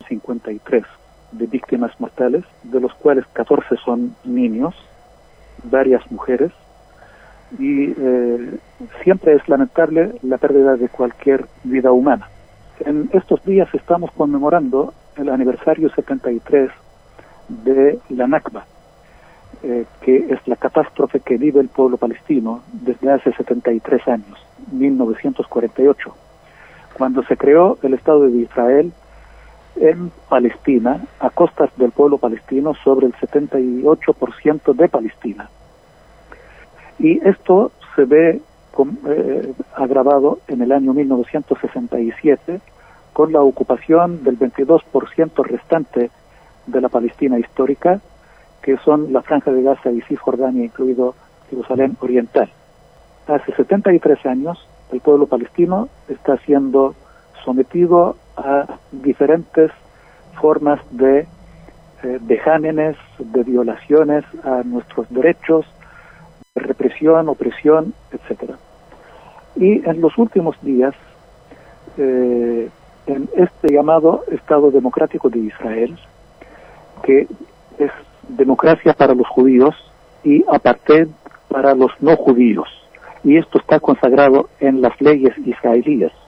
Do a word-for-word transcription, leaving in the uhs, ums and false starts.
cincuenta y tres de víctimas mortales, de los cuales catorce son niños, varias mujeres, y eh, siempre es lamentable la pérdida de cualquier vida humana. En estos días estamos conmemorando el aniversario setenta y tres de la Nakba, eh, que es la catástrofe que vive el pueblo palestino desde hace setenta y tres años, mil novecientos cuarenta y ocho, cuando se creó el Estado de Israel en Palestina, a costas del pueblo palestino, sobre el setenta y ocho por ciento de Palestina. Y esto se ve con, eh, agravado en el año mil novecientos sesenta y siete con la ocupación del veintidós por ciento restante de la Palestina histórica, que son la Franja de Gaza y Cisjordania, incluido Jerusalén Oriental. Hace setenta y tres años, el pueblo palestino está siendo sometido a diferentes formas de eh, vejámenes, de violaciones a nuestros derechos, de represión, opresión, etcétera. Y en los últimos días, eh, en este llamado Estado Democrático de Israel, que es democracia para los judíos y apartheid para los no judíos, y esto está consagrado en las leyes israelíes.